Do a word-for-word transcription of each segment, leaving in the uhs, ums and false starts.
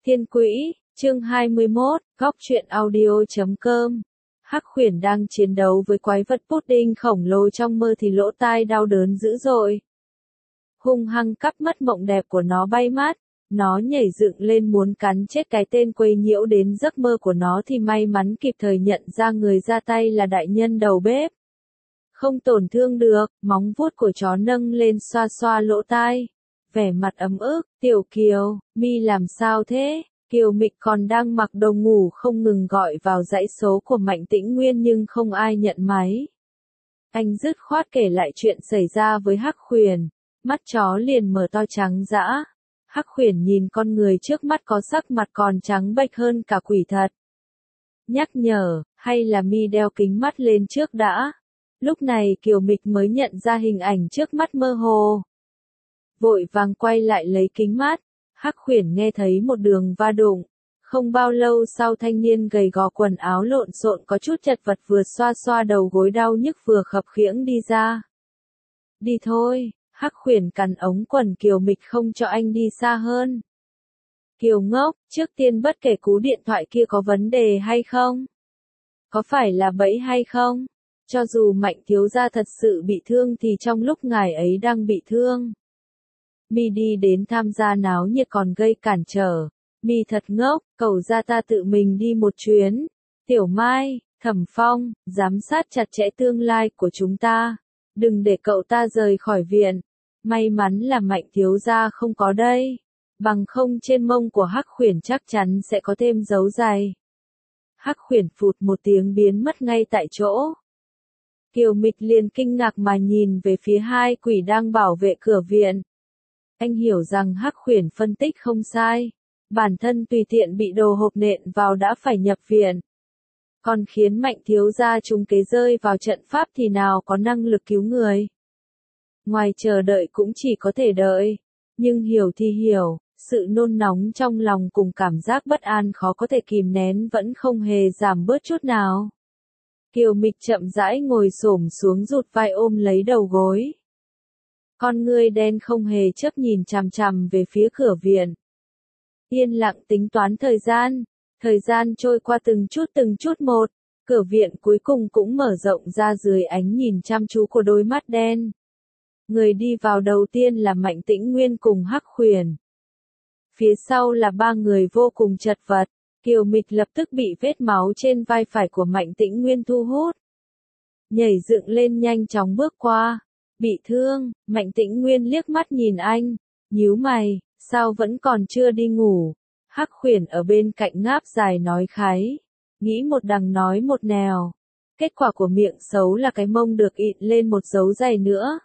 Thiên Quỹ, chương hai mươi mốt, góc truyện audio chấm com. Hắc Khuyển đang chiến đấu với quái vật pudding khổng lồ trong mơ thì lỗ tai đau đớn dữ dội. Hung hăng cắp mất mộng đẹp của nó bay mát, nó nhảy dựng lên muốn cắn chết cái tên quấy nhiễu đến giấc mơ của nó thì may mắn kịp thời nhận ra người ra tay là đại nhân đầu bếp. Không tổn thương được, móng vuốt của chó nâng lên xoa xoa lỗ tai. Vẻ mặt ấm ức, Tiểu Kiều, mi làm sao thế? Kiều Mịch còn đang mặc đồ ngủ không ngừng gọi vào dãy số của Mạnh Tĩnh Nguyên nhưng không ai nhận máy. Anh dứt khoát kể lại chuyện xảy ra với Hắc Khuyển, mắt chó liền mở to trắng dã. Hắc Khuyển nhìn con người trước mắt có sắc mặt còn trắng bệch hơn cả quỷ thật. Nhắc nhở, hay là mi đeo kính mắt lên trước đã. Lúc này Kiều Mịch mới nhận ra hình ảnh trước mắt mơ hồ. Vội vàng quay lại lấy kính mát, Hắc Khuyển nghe thấy một đường va đụng. Không bao lâu sau thanh niên gầy gò quần áo lộn xộn có chút chật vật vừa xoa xoa đầu gối đau nhức vừa khập khiễng đi ra. Đi thôi, Hắc Khuyển cắn ống quần Kiều Mịch không cho anh đi xa hơn. Kiều ngốc, trước tiên bất kể cú điện thoại kia có vấn đề hay không? Có phải là bẫy hay không? Cho dù Mạnh thiếu gia thật sự bị thương thì trong lúc ngài ấy đang bị thương. Mi đi đến tham gia náo nhiệt còn gây cản trở. Mi thật ngốc, cầu ra ta tự mình đi một chuyến. Tiểu Mai, Thẩm Phong, giám sát chặt chẽ tương lai của chúng ta. Đừng để cậu ta rời khỏi viện. May mắn là Mạnh thiếu gia không có đây. Bằng không trên mông của Hắc Khuyển chắc chắn sẽ có thêm dấu giày. Hắc Khuyển phụt một tiếng biến mất ngay tại chỗ. Kiều Mịch liền kinh ngạc mà nhìn về phía hai quỷ đang bảo vệ cửa viện. Anh hiểu rằng Hắc Khuyển phân tích không sai. Bản thân tùy tiện bị đồ hộp nện vào đã phải nhập viện. Còn khiến Mạnh thiếu gia trúng kế rơi vào trận pháp thì nào có năng lực cứu người. Ngoài chờ đợi cũng chỉ có thể đợi. Nhưng hiểu thì hiểu, sự nôn nóng trong lòng cùng cảm giác bất an khó có thể kìm nén vẫn không hề giảm bớt chút nào. Kiều Mịch chậm rãi ngồi xổm xuống rụt vai ôm lấy đầu gối. Con ngươi đen không hề chớp nhìn chằm chằm về phía cửa viện. Yên lặng tính toán thời gian, thời gian trôi qua từng chút từng chút một, cửa viện cuối cùng cũng mở rộng ra dưới ánh nhìn chăm chú của đôi mắt đen. Người đi vào đầu tiên là Mạnh Tĩnh Nguyên cùng Hắc Khuyển. Phía sau là ba người vô cùng chật vật. Kiều Mịch lập tức bị vết máu trên vai phải của Mạnh Tĩnh Nguyên thu hút. Nhảy dựng lên nhanh chóng bước qua. Bị thương, Mạnh Tĩnh Nguyên liếc mắt nhìn anh, nhíu mày, sao vẫn còn chưa đi ngủ. Hắc Khuyển ở bên cạnh ngáp dài nói khái, nghĩ một đằng nói một nẻo. Kết quả của miệng xấu là cái mông được ịn lên một dấu giày nữa.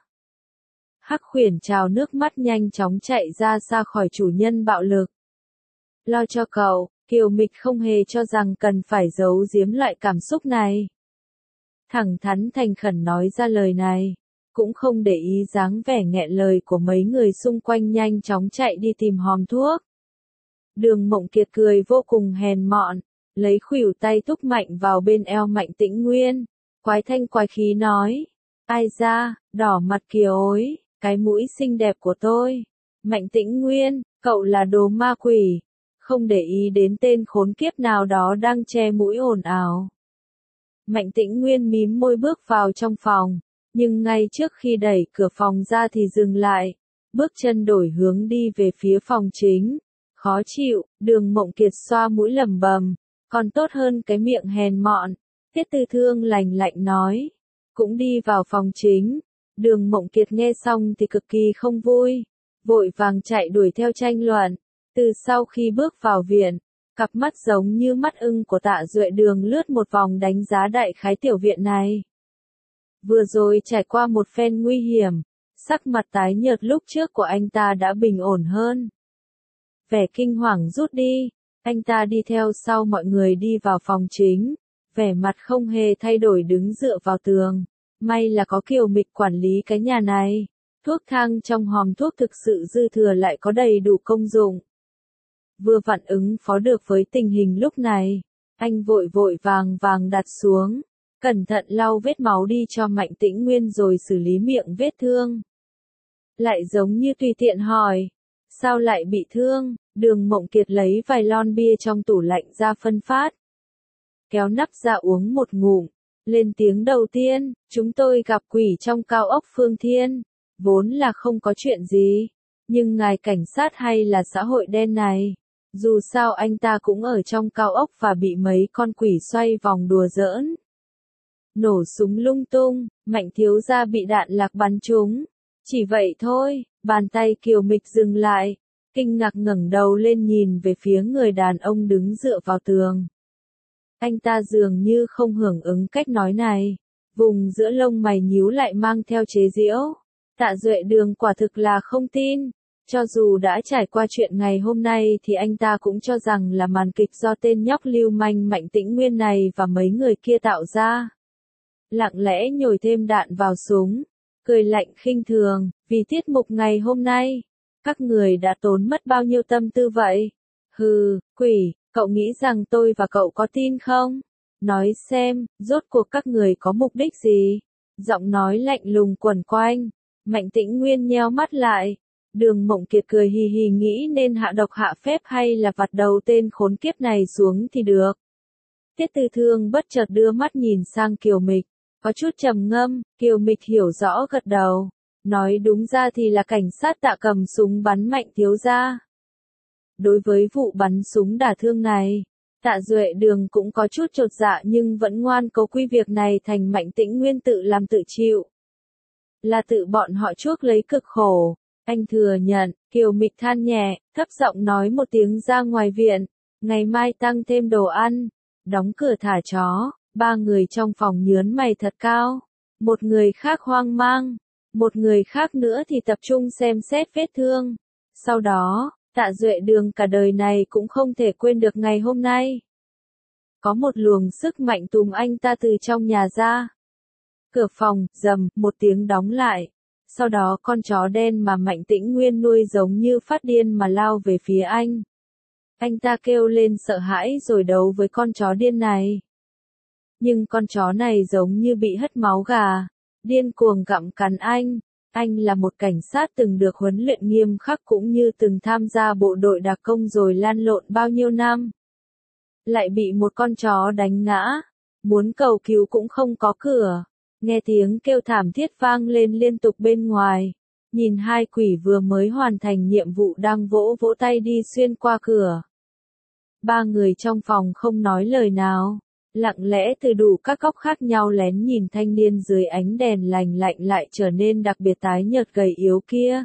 Hắc Khuyển trào nước mắt nhanh chóng chạy ra xa khỏi chủ nhân bạo lực. Lo cho cậu. Kiều Mịch không hề cho rằng cần phải giấu giếm loại cảm xúc này. Thẳng thắn thành khẩn nói ra lời này, cũng không để ý dáng vẻ nghẹn lời của mấy người xung quanh nhanh chóng chạy đi tìm hòm thuốc. Đường Mộng Kiệt cười vô cùng hèn mọn, lấy khuỷu tay thúc mạnh vào bên eo Mạnh Tĩnh Nguyên, quái thanh quái khí nói, ai da, đỏ mặt kìa ối, cái mũi xinh đẹp của tôi. Mạnh Tĩnh Nguyên, cậu là đồ ma quỷ. Không để ý đến tên khốn kiếp nào đó đang che mũi ồn ào. Mạnh Tĩnh Nguyên mím môi bước vào trong phòng, nhưng ngay trước khi đẩy cửa phòng ra thì dừng lại, bước chân đổi hướng đi về phía phòng chính. Khó chịu, Đường Mộng Kiệt xoa mũi lẩm bẩm, còn tốt hơn cái miệng hèn mọn. Tiết Tư Thương lành lạnh nói, cũng đi vào phòng chính. Đường Mộng Kiệt nghe xong thì cực kỳ không vui, vội vàng chạy đuổi theo tranh luận. Từ sau khi bước vào viện, cặp mắt giống như mắt ưng của Tạ Duệ Đường lướt một vòng đánh giá đại khái tiểu viện này. Vừa rồi trải qua một phen nguy hiểm, sắc mặt tái nhợt lúc trước của anh ta đã bình ổn hơn. Vẻ kinh hoàng rút đi, anh ta đi theo sau mọi người đi vào phòng chính, vẻ mặt không hề thay đổi đứng dựa vào tường. May là có Kiều Mịch quản lý cái nhà này, thuốc thang trong hòm thuốc thực sự dư thừa lại có đầy đủ công dụng. Vừa vặn ứng phó được với tình hình lúc này, anh vội vội vàng vàng đặt xuống, cẩn thận lau vết máu đi cho Mạnh Tĩnh Nguyên rồi xử lý miệng vết thương. Lại giống như tùy tiện hỏi, Sao lại bị thương? Đường Mộng Kiệt lấy vài lon bia trong tủ lạnh ra phân phát. Kéo nắp ra uống một ngụm. Lên tiếng đầu tiên, chúng tôi gặp quỷ trong cao ốc Phương Thiên. Vốn là không có chuyện gì. Nhưng ngài cảnh sát hay là xã hội đen này? Dù sao anh ta cũng ở trong cao ốc và bị mấy con quỷ xoay vòng đùa giỡn. Nổ súng lung tung, Mạnh thiếu gia bị đạn lạc bắn trúng. Chỉ vậy thôi, bàn tay Kiều Mịch dừng lại. Kinh ngạc ngẩng đầu lên nhìn về phía người đàn ông đứng dựa vào tường. Anh ta dường như không hưởng ứng cách nói này. Vùng giữa lông mày nhíu lại mang theo chế giễu. Tạ Duệ Đường quả thực là không tin. Cho dù đã trải qua chuyện ngày hôm nay thì anh ta cũng cho rằng là màn kịch do tên nhóc lưu manh Mạnh Tĩnh Nguyên này và mấy người kia tạo ra. Lặng lẽ nhồi thêm đạn vào súng. Cười lạnh khinh thường, vì tiết mục ngày hôm nay. Các người đã tốn mất bao nhiêu tâm tư vậy? Hừ, quỷ, cậu nghĩ rằng tôi và cậu có tin không? Nói xem, rốt cuộc các người có mục đích gì? Giọng nói lạnh lùng quẩn quanh. Mạnh Tĩnh Nguyên nheo mắt lại. Đường Mộng Kiệt cười hì hì nghĩ nên hạ độc hạ phép hay là vặt đầu tên khốn kiếp này xuống thì được. Tiết Tư Thương bất chợt đưa mắt nhìn sang Kiều Mịch. Có chút trầm ngâm, Kiều Mịch hiểu rõ gật đầu. Nói đúng ra thì là cảnh sát Tạ cầm súng bắn Mạnh thiếu gia. Đối với vụ bắn súng đả thương này, Tạ Duệ Đường cũng có chút chột dạ nhưng vẫn ngoan cố quy việc này thành Mạnh Tĩnh Nguyên tự làm tự chịu. Là tự bọn họ chuốc lấy cực khổ. Anh thừa nhận, Kiều Mịch than nhẹ, thấp giọng nói một tiếng ra ngoài viện. Ngày mai tăng thêm đồ ăn. Đóng cửa thả chó. Ba người trong phòng nhớn mày thật cao. Một người khác hoang mang. Một người khác nữa thì tập trung xem xét vết thương. Sau đó, Tạ Duệ Đường cả đời này cũng không thể quên được ngày hôm nay. Có một luồng sức mạnh túm anh ta từ trong nhà ra. Cửa phòng, rầm, một tiếng đóng lại. Sau đó con chó đen mà Mạnh Tĩnh Nguyên nuôi giống như phát điên mà lao về phía anh. Anh ta kêu lên sợ hãi rồi đấu với con chó điên này. Nhưng con chó này giống như bị hất máu gà. Điên cuồng gặm cắn anh. Anh là một cảnh sát từng được huấn luyện nghiêm khắc cũng như từng tham gia bộ đội đặc công rồi lan lộn bao nhiêu năm. Lại bị một con chó đánh ngã. Muốn cầu cứu cũng không có cửa. Nghe tiếng kêu thảm thiết vang lên liên tục bên ngoài. Nhìn hai quỷ vừa mới hoàn thành nhiệm vụ đang vỗ vỗ tay đi xuyên qua cửa. Ba người trong phòng không nói lời nào. Lặng lẽ từ đủ các góc khác nhau lén nhìn thanh niên dưới ánh đèn lành lạnh lại trở nên đặc biệt tái nhợt gầy yếu kia.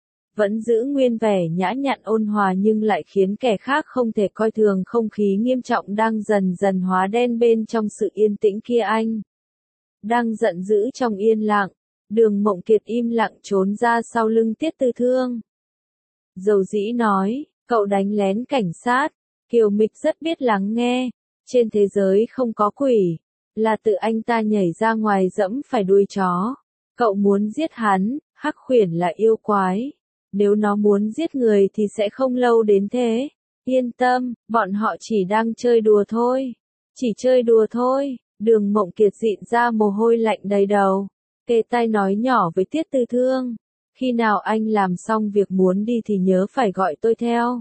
Vẫn giữ nguyên vẻ nhã nhặn ôn hòa nhưng lại khiến kẻ khác không thể coi thường không khí nghiêm trọng đang dần dần hóa đen bên trong sự yên tĩnh kia anh. Đang giận dữ trong yên lặng, Đường Mộng Kiệt im lặng trốn ra sau lưng Tiết Tư Thương. Dầu dĩ nói, cậu đánh lén cảnh sát. Kiều Mịch rất biết lắng nghe. Trên thế giới không có quỷ, là tự anh ta nhảy ra ngoài dẫm phải đuôi chó. Cậu muốn giết hắn, Hắc Khuyển là yêu quái. Nếu nó muốn giết người thì sẽ không lâu đến thế. Yên tâm, bọn họ chỉ đang chơi đùa thôi. Chỉ chơi đùa thôi. Đường Mộng Kiệt dịn ra mồ hôi lạnh đầy đầu. Kề tai nói nhỏ với Tiết Tư Thương. Khi nào anh làm xong việc muốn đi thì nhớ phải gọi tôi theo.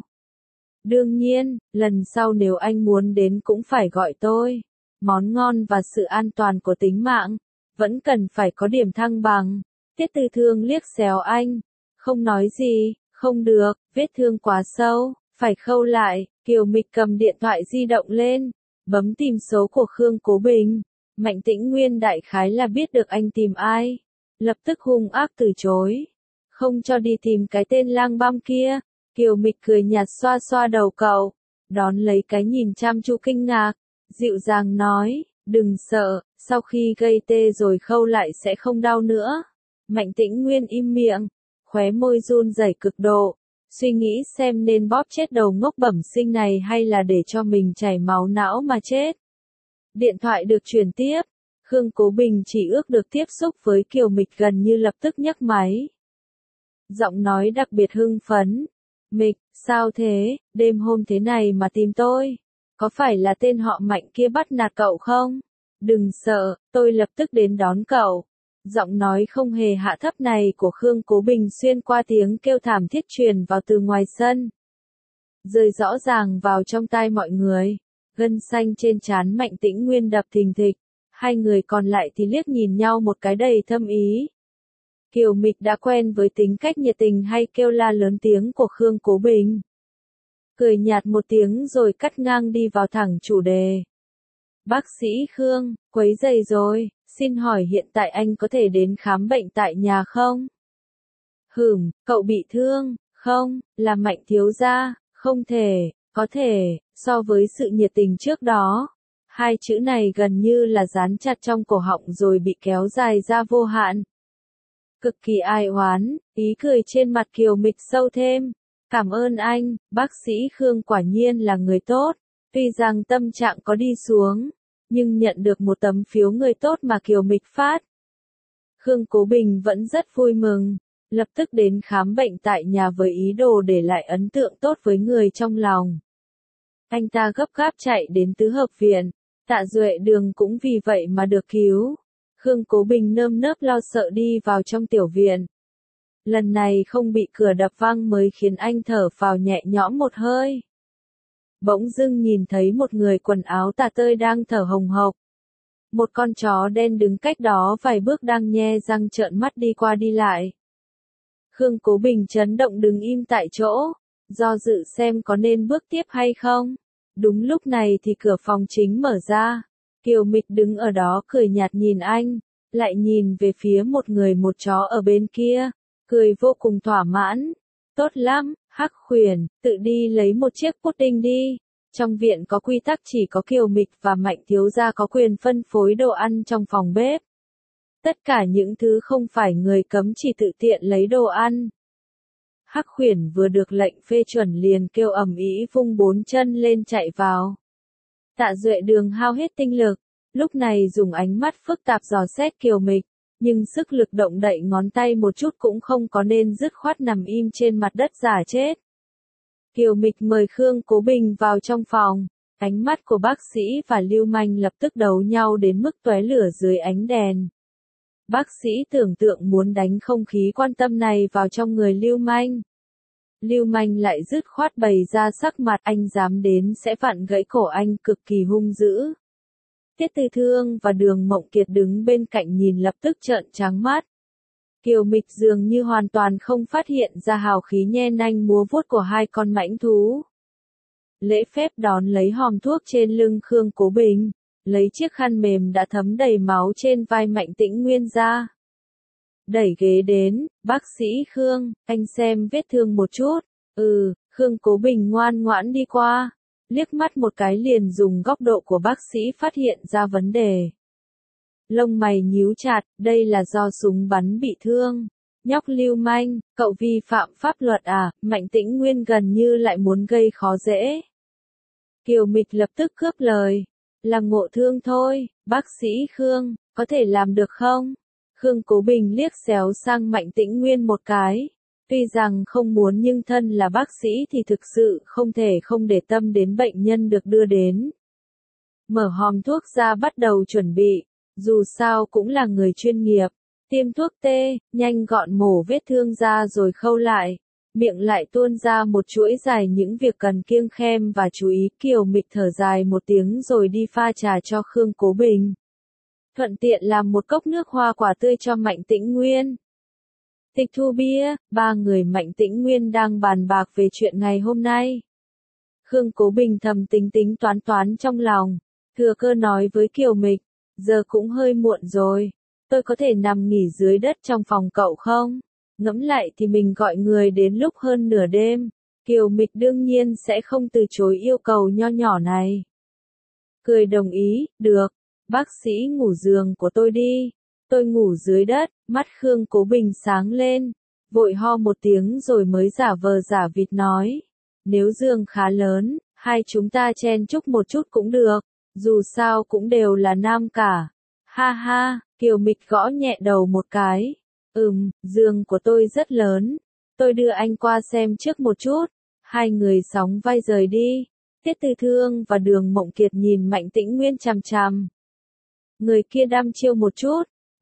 Đương nhiên, lần sau nếu anh muốn đến cũng phải gọi tôi. Món ngon và sự an toàn của tính mạng, vẫn cần phải có điểm thăng bằng. Tiết Tư Thương liếc xéo anh. Không nói gì, không được, vết thương quá sâu, phải khâu lại. Kiều Mịch cầm điện thoại di động lên, bấm tìm số của Khương Cố Bình. Mạnh Tĩnh Nguyên đại khái là biết được anh tìm ai. Lập tức hung ác từ chối. Không cho đi tìm cái tên lang băm kia. Kiều Mịch cười nhạt xoa xoa đầu cậu. Đón lấy cái nhìn chăm chú kinh ngạc. Dịu dàng nói, đừng sợ, sau khi gây tê rồi khâu lại sẽ không đau nữa. Mạnh Tĩnh Nguyên im miệng. Khóe môi run rẩy cực độ. Suy nghĩ xem nên bóp chết đầu ngốc bẩm sinh này hay là để cho mình chảy máu não mà chết. Điện thoại được truyền tiếp. Khương Cố Bình chỉ ước được tiếp xúc với Kiều Mịch gần như lập tức nhấc máy. Giọng nói đặc biệt hưng phấn. Mịch, sao thế, đêm hôm thế này mà tìm tôi? Có phải là tên họ Mạnh kia bắt nạt cậu không? Đừng sợ, tôi lập tức đến đón cậu. Giọng nói không hề hạ thấp này của Khương Cố Bình xuyên qua tiếng kêu thảm thiết truyền vào từ ngoài sân. Rơi rõ ràng vào trong tai mọi người. Gân xanh trên trán Mạnh Tĩnh Nguyên đập thình thịch. Hai người còn lại thì liếc nhìn nhau một cái đầy thâm ý. Kiều Mịch đã quen với tính cách nhiệt tình hay kêu la lớn tiếng của Khương Cố Bình. Cười nhạt một tiếng rồi cắt ngang đi vào thẳng chủ đề. Bác sĩ Khương, quấy rầy rồi, xin hỏi hiện tại anh có thể đến khám bệnh tại nhà không? Hửm, cậu bị thương, không, là Mạnh thiếu gia, không thể, có thể, so với sự nhiệt tình trước đó. Hai chữ này gần như là dán chặt trong cổ họng rồi bị kéo dài ra vô hạn. Cực kỳ ai oán, ý cười trên mặt Kiều Mịch sâu thêm. Cảm ơn anh, bác sĩ Khương quả nhiên là người tốt. Tuy rằng tâm trạng có đi xuống, nhưng nhận được một tấm phiếu người tốt mà Kiều Mịch phát. Khương Cố Bình vẫn rất vui mừng, lập tức đến khám bệnh tại nhà với ý đồ để lại ấn tượng tốt với người trong lòng. Anh ta gấp gáp chạy đến tứ hợp viện, Tạ Duệ Đường cũng vì vậy mà được cứu. Khương Cố Bình nơm nớp lo sợ đi vào trong tiểu viện. Lần này không bị cửa đập vang mới khiến anh thở phào nhẹ nhõm một hơi. Bỗng dưng nhìn thấy một người quần áo tả tơi đang thở hồng hộc. Một con chó đen đứng cách đó vài bước đang nhe răng trợn mắt đi qua đi lại. Khương Cố Bình chấn động đứng im tại chỗ, do dự xem có nên bước tiếp hay không. Đúng lúc này thì cửa phòng chính mở ra. Kiều Mịch đứng ở đó cười nhạt nhìn anh, lại nhìn về phía một người một chó ở bên kia, cười vô cùng thỏa mãn. Tốt lắm, Hắc Khuyển, tự đi lấy một chiếc pudding đi. Trong viện có quy tắc chỉ có Kiều Mịch và Mạnh thiếu gia có quyền phân phối đồ ăn trong phòng bếp. Tất cả những thứ không phải người cấm chỉ tự tiện lấy đồ ăn. Hắc Khuyển vừa được lệnh phê chuẩn liền kêu ầm ĩ vung bốn chân lên chạy vào. Tạ Duệ Đường hao hết tinh lực, lúc này dùng ánh mắt phức tạp dò xét Kiều Mịch, nhưng sức lực động đậy ngón tay một chút cũng không có nên dứt khoát nằm im trên mặt đất giả chết. Kiều Mịch mời Khương Cố Bình vào trong phòng, ánh mắt của bác sĩ và Lưu Manh lập tức đấu nhau đến mức tóe lửa dưới ánh đèn. Bác sĩ tưởng tượng muốn đánh không khí quan tâm này vào trong người Lưu Manh. Lưu Manh lại dứt khoát bày ra sắc mặt anh dám đến sẽ vặn gãy cổ anh cực kỳ hung dữ. Tiết Tư Thương và Đường Mộng Kiệt đứng bên cạnh nhìn lập tức trợn trắng mắt. Kiều Mịch dường như hoàn toàn không phát hiện ra hào khí nhe nanh múa vuốt của hai con mãnh thú. Lễ phép đón lấy hòm thuốc trên lưng Khương Cố Bình, lấy chiếc khăn mềm đã thấm đầy máu trên vai Mạnh Tĩnh Nguyên ra. Đẩy ghế đến, bác sĩ Khương, anh xem vết thương một chút. Ừ, Khương Cố Bình ngoan ngoãn đi qua, liếc mắt một cái liền dùng góc độ của bác sĩ phát hiện ra vấn đề. Lông mày nhíu chặt, đây là do súng bắn bị thương. Nhóc Lưu Manh, cậu vi phạm pháp luật à? Mạnh Tĩnh Nguyên gần như lại muốn gây khó dễ. Kiều Mịch lập tức cướp lời, là ngộ thương thôi, bác sĩ Khương, có thể làm được không? Khương Cố Bình liếc xéo sang Mạnh Tĩnh Nguyên một cái. Tuy rằng không muốn nhưng thân là bác sĩ thì thực sự không thể không để tâm đến bệnh nhân được đưa đến. Mở hòm thuốc ra bắt đầu chuẩn bị, dù sao cũng là người chuyên nghiệp. Tiêm thuốc tê, nhanh gọn mổ vết thương ra rồi khâu lại. Miệng lại tuôn ra một chuỗi dài những việc cần kiêng khem và chú ý. Kiều Mịch thở dài một tiếng rồi đi pha trà cho Khương Cố Bình. Thuận tiện làm một cốc nước hoa quả tươi cho Mạnh Tĩnh Nguyên. Tịch thu bia, ba người Mạnh Tĩnh Nguyên đang bàn bạc về chuyện ngày hôm nay. Khương Cố Bình thầm tính tính toán toán trong lòng, thừa cơ nói với Kiều Mịch, giờ cũng hơi muộn rồi, tôi có thể nằm nghỉ dưới đất trong phòng cậu không? Ngẫm lại thì mình gọi người đến lúc hơn nửa đêm, Kiều Mịch đương nhiên sẽ không từ chối yêu cầu nho nhỏ này. Cười đồng ý, được, bác sĩ ngủ giường của tôi đi. Tôi ngủ dưới đất, mắt Khương Cố Bình sáng lên, vội ho một tiếng rồi mới giả vờ giả vịt nói. Nếu giường khá lớn, hai chúng ta chen chúc một chút cũng được, dù sao cũng đều là nam cả. Ha ha, Kiều Mịch gõ nhẹ đầu một cái. Ừm, giường của tôi rất lớn, tôi đưa anh qua xem trước một chút. Hai người sóng vai rời đi. Tiết Tư Thương và Đường Mộng Kiệt nhìn Mạnh Tĩnh Nguyên chằm chằm. Người kia đăm chiêu một chút,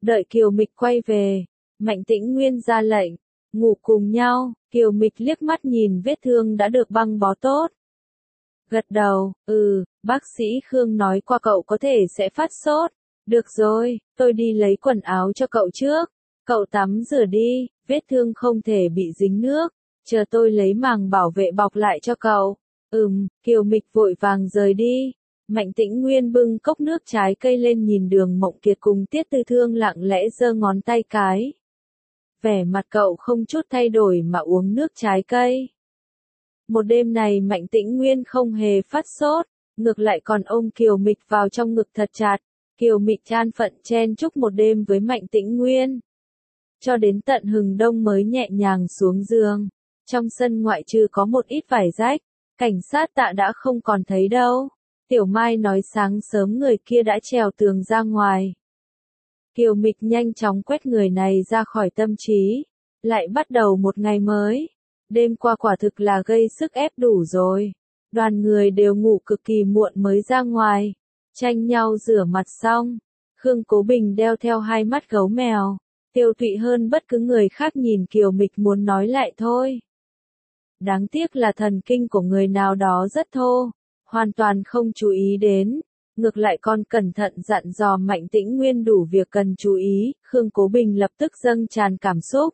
Đợi Kiều Mịch quay về, Mạnh Tĩnh Nguyên ra lệnh, ngủ cùng nhau. Kiều Mịch liếc mắt nhìn vết thương đã được băng bó tốt. Gật đầu, ừ, bác sĩ Khương nói qua cậu có thể sẽ phát sốt. Được rồi, tôi đi lấy quần áo cho cậu trước. Cậu tắm rửa đi, vết thương không thể bị dính nước. Chờ tôi lấy màng bảo vệ bọc lại cho cậu. Ừm, Kiều Mịch vội vàng rời đi. Mạnh Tĩnh Nguyên bưng cốc nước trái cây lên nhìn Đường Mộng Kiệt cùng Tiết Tư Thương lặng lẽ giơ ngón tay cái. Vẻ mặt cậu không chút thay đổi mà uống nước trái cây. Một đêm này Mạnh Tĩnh Nguyên không hề phát sốt, ngược lại còn ôm Kiều Mịch vào trong ngực thật chặt. Kiều Mịch chan phận chen chúc một đêm với Mạnh Tĩnh Nguyên. Cho đến tận hừng đông mới nhẹ nhàng xuống giường. Trong sân ngoại trừ có một ít vải rách, cảnh sát Tạ đã không còn thấy đâu. Tiểu Mai nói sáng sớm người kia đã trèo tường ra ngoài. Kiều Mịch nhanh chóng quét người này ra khỏi tâm trí, lại bắt đầu một ngày mới. Đêm qua quả thực là gây sức ép đủ rồi. Đoàn người đều ngủ cực kỳ muộn mới ra ngoài, tranh nhau rửa mặt xong. Khương Cố Bình đeo theo hai mắt gấu mèo, tiêu tụy hơn bất cứ người khác nhìn Kiều Mịch muốn nói lại thôi. Đáng tiếc là thần kinh của người nào đó rất thô, hoàn toàn không chú ý đến, ngược lại còn cẩn thận dặn dò Mạnh Tĩnh Nguyên đủ việc cần chú ý. Khương Cố Bình lập tức dâng tràn cảm xúc,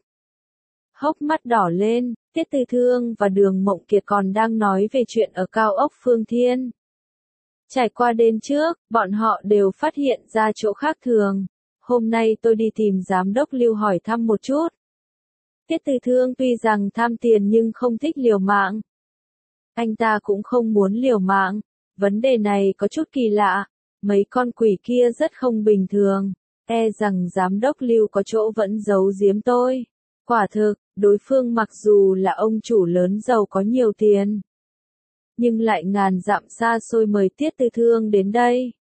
hốc mắt đỏ lên. Tiết Tư Thương và Đường Mộng Kiệt còn đang nói về chuyện ở cao ốc Phương Thiên. Trải qua đêm trước, bọn họ đều phát hiện ra chỗ khác thường. Hôm nay tôi đi tìm giám đốc Lưu hỏi thăm một chút. Tiết Tư Thương tuy rằng tham tiền nhưng không thích liều mạng. Anh ta cũng không muốn liều mạng. Vấn đề này có chút kỳ lạ. Mấy con quỷ kia rất không bình thường. E rằng giám đốc Lưu có chỗ vẫn giấu giếm tôi. Quả thực, đối phương mặc dù là ông chủ lớn giàu có nhiều tiền, nhưng lại ngàn dặm xa xôi mời Tiết Tư Thương đến đây.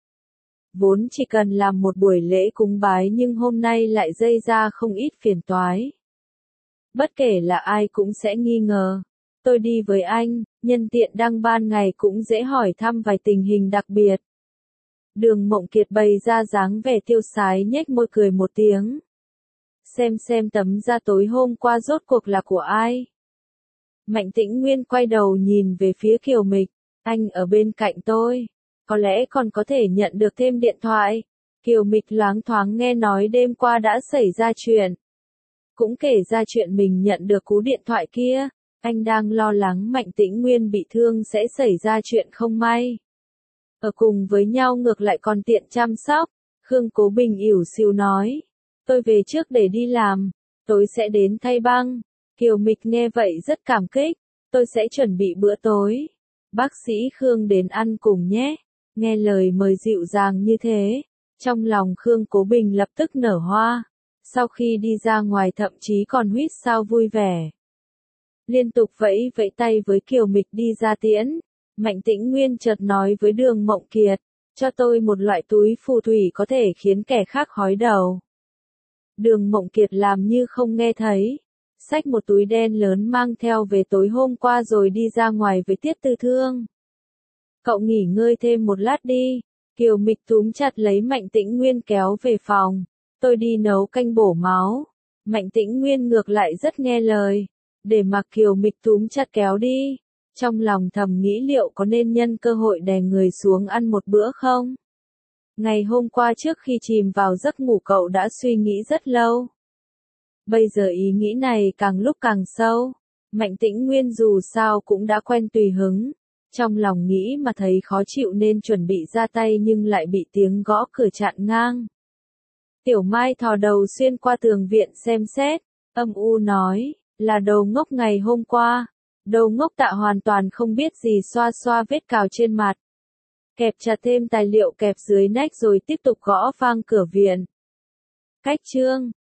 Vốn chỉ cần làm một buổi lễ cúng bái nhưng hôm nay lại gây ra không ít phiền toái. Bất kể là ai cũng sẽ nghi ngờ. Tôi đi với anh, nhân tiện đăng ban ngày cũng dễ hỏi thăm vài tình hình đặc biệt. Đường Mộng Kiệt bày ra dáng vẻ tiêu sái nhếch môi cười một tiếng. Xem xem tấm da tối hôm qua rốt cuộc là của ai. Mạnh Tĩnh Nguyên quay đầu nhìn về phía Kiều Mịch. Anh ở bên cạnh tôi. Có lẽ còn có thể nhận được thêm điện thoại. Kiều Mịch loáng thoáng nghe nói đêm qua đã xảy ra chuyện. Cũng kể ra chuyện mình nhận được cú điện thoại kia. Anh đang lo lắng Mạnh Tĩnh Nguyên bị thương sẽ xảy ra chuyện không may. Ở cùng với nhau ngược lại còn tiện chăm sóc. Khương Cố Bình ỉu xìu nói. Tôi về trước để đi làm. Tối sẽ đến thay băng. Kiều Mịch nghe vậy rất cảm kích. Tôi sẽ chuẩn bị bữa tối. Bác sĩ Khương đến ăn cùng nhé. Nghe lời mời dịu dàng như thế. Trong lòng Khương Cố Bình lập tức nở hoa. Sau khi đi ra ngoài thậm chí còn huýt sáo vui vẻ. Liên tục vẫy vẫy tay với Kiều Mịch đi ra tiễn. Mạnh Tĩnh Nguyên chợt nói với Đường Mộng Kiệt. Cho tôi một loại túi phù thủy có thể khiến kẻ khác hói đầu. Đường Mộng Kiệt làm như không nghe thấy. Xách một túi đen lớn mang theo về tối hôm qua rồi đi ra ngoài với Tiết Tư Thương. Cậu nghỉ ngơi thêm một lát đi. Kiều Mịch túm chặt lấy Mạnh Tĩnh Nguyên kéo về phòng. Tôi đi nấu canh bổ máu. Mạnh Tĩnh Nguyên ngược lại rất nghe lời. Để mặc Kiều Mịch túm chặt kéo đi. Trong lòng thầm nghĩ liệu có nên nhân cơ hội đè người xuống ăn một bữa không? Ngày hôm qua trước khi chìm vào giấc ngủ cậu đã suy nghĩ rất lâu. Bây giờ ý nghĩ này càng lúc càng sâu. Mạnh Tĩnh Nguyên dù sao cũng đã quen tùy hứng. Trong lòng nghĩ mà thấy khó chịu nên chuẩn bị ra tay nhưng lại bị tiếng gõ cửa chặn ngang. Tiểu Mai thò đầu xuyên qua tường viện xem xét. Âm u nói, là đầu ngốc ngày hôm qua. Đầu ngốc Tạ hoàn toàn không biết gì xoa xoa vết cào trên mặt. Kẹp chặt thêm tài liệu kẹp dưới nách rồi tiếp tục gõ vang cửa viện. Cách chương